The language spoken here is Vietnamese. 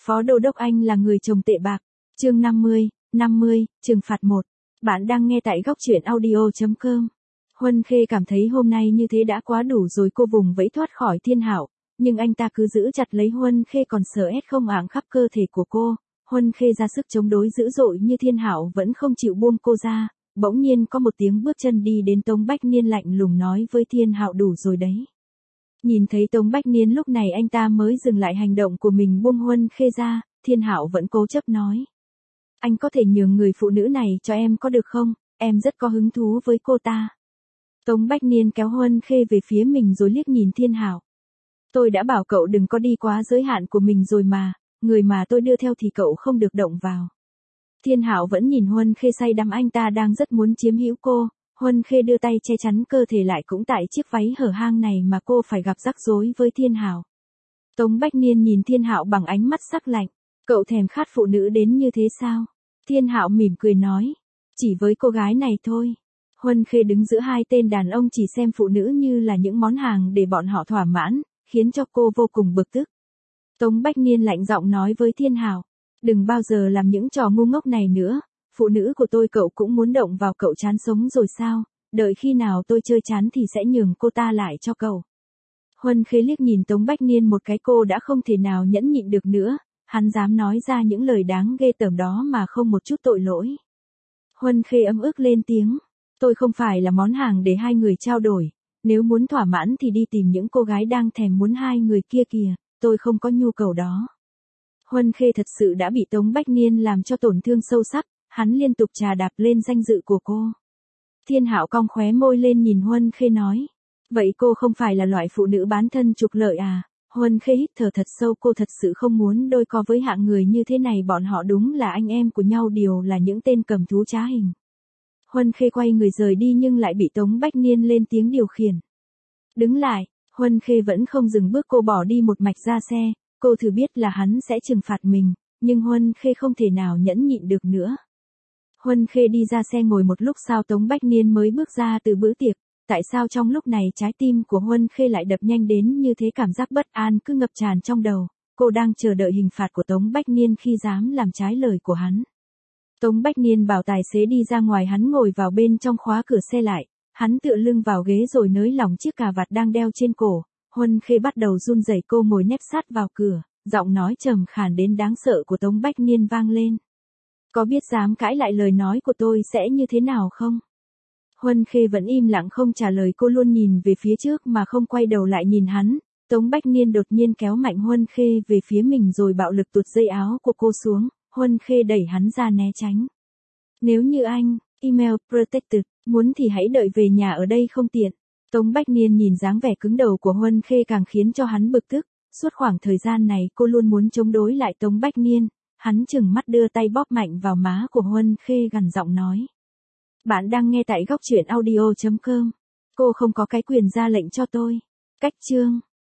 Phó Đô đốc Anh là người chồng tệ bạc. Chương 50, trừng phạt 1. Bạn đang nghe tại góc truyện audio.com. Huân Khê cảm thấy hôm nay như thế đã quá đủ rồi, cô vùng vẫy thoát khỏi Thiên Hạo, nhưng anh ta cứ giữ chặt lấy Huân Khê, còn sờ ét không ảng khắp cơ thể của cô. Huân Khê ra sức chống đối dữ dội như Thiên Hạo vẫn không chịu buông cô ra. Bỗng nhiên có một tiếng bước chân đi đến, Tống Bách Niên lạnh lùng nói với Thiên Hạo: đủ rồi đấy. Nhìn thấy Tống Bách Niên lúc này anh ta mới dừng lại hành động của mình, buông Huân Khê ra. Thiên Hạo vẫn cố chấp nói: anh có thể nhường người phụ nữ này cho em có được không, em rất có hứng thú với cô ta. Tống Bách Niên kéo Huân Khê về phía mình rồi liếc nhìn Thiên Hạo. Tôi đã bảo cậu đừng có đi quá giới hạn của mình rồi mà, người mà tôi đưa theo thì cậu không được động vào. Thiên Hạo vẫn nhìn Huân Khê say đắm, anh ta đang rất muốn chiếm hữu cô. Huân Khê đưa tay che chắn cơ thể lại, cũng tại chiếc váy hở hang này mà cô phải gặp rắc rối với Thiên Hạo. Tống Bách Niên nhìn Thiên Hạo bằng ánh mắt sắc lạnh. Cậu thèm khát phụ nữ đến như thế sao? Thiên Hạo mỉm cười nói: chỉ với cô gái này thôi. Huân Khê đứng giữa hai tên đàn ông chỉ xem phụ nữ như là những món hàng để bọn họ thỏa mãn, khiến cho cô vô cùng bực tức. Tống Bách Niên lạnh giọng nói với Thiên Hạo: đừng bao giờ làm những trò ngu ngốc này nữa. Phụ nữ của tôi cậu cũng muốn động vào, cậu chán sống rồi sao? Đợi khi nào tôi chơi chán thì sẽ nhường cô ta lại cho cậu. Huân Khê liếc nhìn Tống Bách Niên một cái, cô đã không thể nào nhẫn nhịn được nữa. Hắn dám nói ra những lời đáng ghê tởm đó mà không một chút tội lỗi. Huân Khê ấm ức lên tiếng: tôi không phải là món hàng để hai người trao đổi. Nếu muốn thỏa mãn thì đi tìm những cô gái đang thèm muốn hai người kia kìa, tôi không có nhu cầu đó. Huân Khê thật sự đã bị Tống Bách Niên làm cho tổn thương sâu sắc, hắn liên tục trà đạp lên danh dự của cô. Thiên Hạo cong khóe môi lên nhìn Huân Khê nói: vậy cô không phải là loại phụ nữ bán thân trục lợi à? Huân Khê hít thở thật sâu, cô thật sự không muốn đôi co với hạng người như thế này, bọn họ đúng là anh em của nhau, đều là những tên cầm thú trá hình. Huân Khê quay người rời đi nhưng lại bị Tống Bách Niên lên tiếng điều khiển. Đứng lại. Huân Khê vẫn không dừng bước, cô bỏ đi một mạch ra xe. Cô thử biết là hắn sẽ trừng phạt mình, nhưng Huân Khê không thể nào nhẫn nhịn được nữa. Huân Khê đi ra xe, ngồi một lúc sau Tống Bách Niên mới bước ra từ bữa tiệc. Tại sao trong lúc này trái tim của Huân Khê lại đập nhanh đến như thế, cảm giác bất an cứ ngập tràn trong đầu. Cô đang chờ đợi hình phạt của Tống Bách Niên khi dám làm trái lời của hắn. Tống Bách Niên bảo tài xế đi ra ngoài, hắn ngồi vào bên trong, khóa cửa xe lại. Hắn tựa lưng vào ghế rồi nới lỏng chiếc cà vạt đang đeo trên cổ. Huân Khê bắt đầu run rẩy, cô ngồi nép sát vào cửa, giọng nói trầm khàn đến đáng sợ của Tống Bách Niên vang lên: có biết dám cãi lại lời nói của tôi sẽ như thế nào không? Huân Khê vẫn im lặng không trả lời, cô luôn nhìn về phía trước mà không quay đầu lại nhìn hắn. Tống Bách Niên đột nhiên kéo mạnh Huân Khê về phía mình rồi bạo lực tuột dây áo của cô xuống. Huân Khê đẩy hắn ra né tránh. Nếu như anh, email protected, muốn thì hãy đợi về nhà, ở đây không tiện. Tống Bách Niên nhìn dáng vẻ cứng đầu của Huân Khê càng khiến cho hắn bực tức. Suốt khoảng thời gian này cô luôn muốn chống đối lại Tống Bách Niên. Hắn chừng mắt đưa tay bóp mạnh vào má của Huân Khê, gằn giọng nói: bạn đang nghe tại góc truyện audio.com. Cô không có cái quyền ra lệnh cho tôi. Cách chương